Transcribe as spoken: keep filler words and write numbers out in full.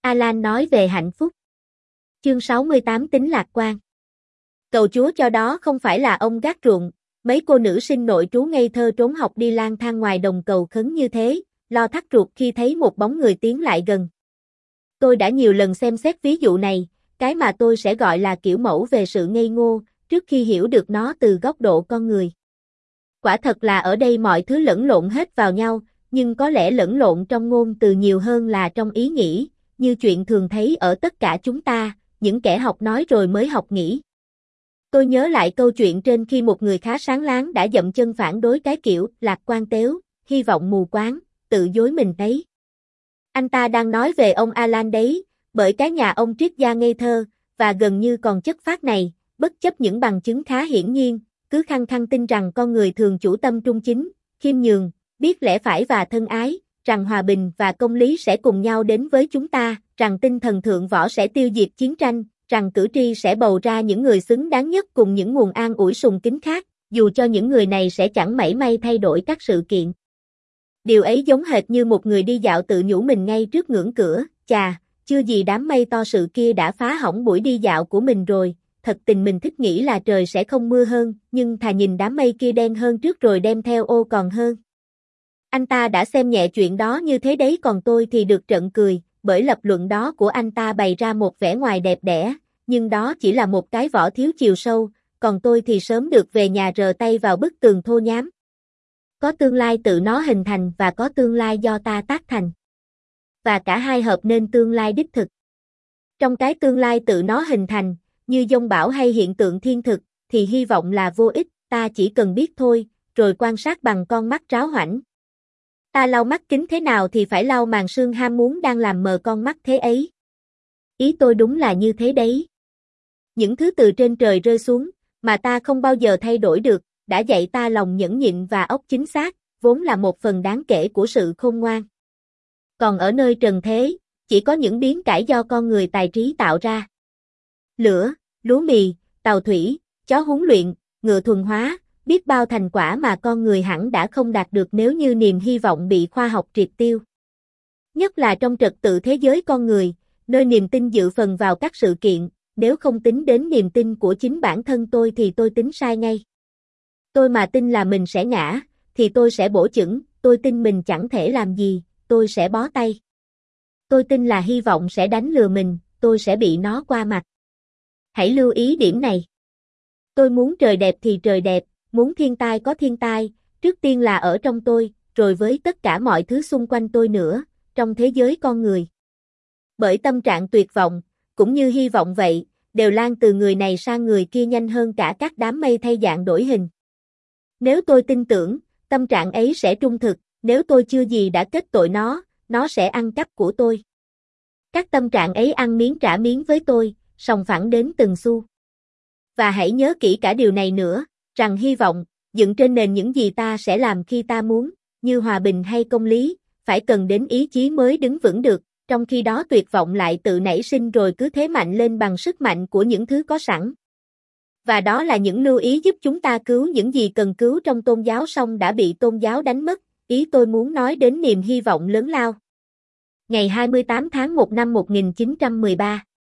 Alan nói về hạnh phúc. Chương sáu mươi tám Tính lạc quan. Cầu Chúa cho đó không phải là ông gác ruộng, mấy cô nữ sinh nội trú ngây thơ trốn học đi lang thang ngoài đồng cầu khấn như thế, lo thắt ruột khi thấy một bóng người tiến lại gần. Tôi đã nhiều lần xem xét ví dụ này, cái mà tôi sẽ gọi là kiểu mẫu về sự ngây ngô, trước khi hiểu được nó từ góc độ con người. Quả thật là ở đây mọi thứ lẫn lộn hết vào nhau, nhưng có lẽ lẫn lộn trong ngôn từ nhiều hơn là trong ý nghĩ, như chuyện thường thấy ở tất cả chúng ta, những kẻ học nói rồi mới học nghĩ. Tôi nhớ lại câu chuyện trên khi một người khá sáng láng đã dậm chân phản đối cái kiểu lạc quan tếu, hy vọng mù quáng, tự dối mình đấy. Anh ta đang nói về ông Alan đấy, bởi cái nhà ông triết gia ngây thơ, và gần như còn chất phác này, bất chấp những bằng chứng khá hiển nhiên, cứ khăng khăng tin rằng con người thường chủ tâm trung chính, khiêm nhường, biết lẽ phải và thân ái, rằng hòa bình và công lý sẽ cùng nhau đến với chúng ta, rằng tinh thần thượng võ sẽ tiêu diệt chiến tranh, rằng cử tri sẽ bầu ra những người xứng đáng nhất cùng những nguồn an ủi sùng kính khác, dù cho những người này sẽ chẳng mảy may thay đổi các sự kiện. Điều ấy giống hệt như một người đi dạo tự nhủ mình ngay trước ngưỡng cửa, chà, chưa gì đám mây to sự kia đã phá hỏng buổi đi dạo của mình rồi, thật tình mình thích nghĩ là trời sẽ không mưa hơn, nhưng thà nhìn đám mây kia đen hơn trước rồi đem theo ô còn hơn. Anh ta đã xem nhẹ chuyện đó như thế đấy, còn tôi thì được trận cười, bởi lập luận đó của anh ta bày ra một vẻ ngoài đẹp đẽ, nhưng đó chỉ là một cái vỏ thiếu chiều sâu, còn tôi thì sớm được về nhà rờ tay vào bức tường thô nhám. Có tương lai tự nó hình thành và có tương lai do ta tác thành. Và cả hai hợp nên tương lai đích thực. Trong cái tương lai tự nó hình thành, như dông bão hay hiện tượng thiên thực, thì hy vọng là vô ích, ta chỉ cần biết thôi, rồi quan sát bằng con mắt ráo hoảnh. Ta lau mắt kính thế nào thì phải lau màn sương ham muốn đang làm mờ con mắt thế ấy. Ý tôi đúng là như thế đấy. Những thứ từ trên trời rơi xuống, mà ta không bao giờ thay đổi được, đã dạy ta lòng nhẫn nhịn và óc chính xác, vốn là một phần đáng kể của sự khôn ngoan. Còn ở nơi trần thế, chỉ có những biến cải do con người tài trí tạo ra. Lửa, lúa mì, tàu thủy, chó huấn luyện, ngựa thuần hóa, biết bao thành quả mà con người hẳn đã không đạt được nếu như niềm hy vọng bị khoa học triệt tiêu. Nhất là trong trật tự thế giới con người, nơi niềm tin dự phần vào các sự kiện, nếu không tính đến niềm tin của chính bản thân tôi thì tôi tính sai ngay. Tôi mà tin là mình sẽ ngã, thì tôi sẽ bổ chững, tôi tin mình chẳng thể làm gì, tôi sẽ bó tay. Tôi tin là hy vọng sẽ đánh lừa mình, tôi sẽ bị nó qua mặt. Hãy lưu ý điểm này. Tôi muốn trời đẹp thì trời đẹp, muốn thiên tai có thiên tai, trước tiên là ở trong tôi, rồi với tất cả mọi thứ xung quanh tôi nữa, trong thế giới con người. Bởi tâm trạng tuyệt vọng, cũng như hy vọng vậy, đều lan từ người này sang người kia nhanh hơn cả các đám mây thay dạng đổi hình. Nếu tôi tin tưởng, tâm trạng ấy sẽ trung thực, nếu tôi chưa gì đã kết tội nó, nó sẽ ăn cắp của tôi. Các tâm trạng ấy ăn miếng trả miếng với tôi, sòng phẳng đến từng xu. Và hãy nhớ kỹ cả điều này nữa, rằng hy vọng, dựng trên nền những gì ta sẽ làm khi ta muốn, như hòa bình hay công lý, phải cần đến ý chí mới đứng vững được, trong khi đó tuyệt vọng lại tự nảy sinh rồi cứ thế mạnh lên bằng sức mạnh của những thứ có sẵn. Và đó là những lưu ý giúp chúng ta cứu những gì cần cứu trong tôn giáo song đã bị tôn giáo đánh mất, ý tôi muốn nói đến niềm hy vọng lớn lao. Ngày hai mươi tám tháng một năm một nghìn chín trăm mười ba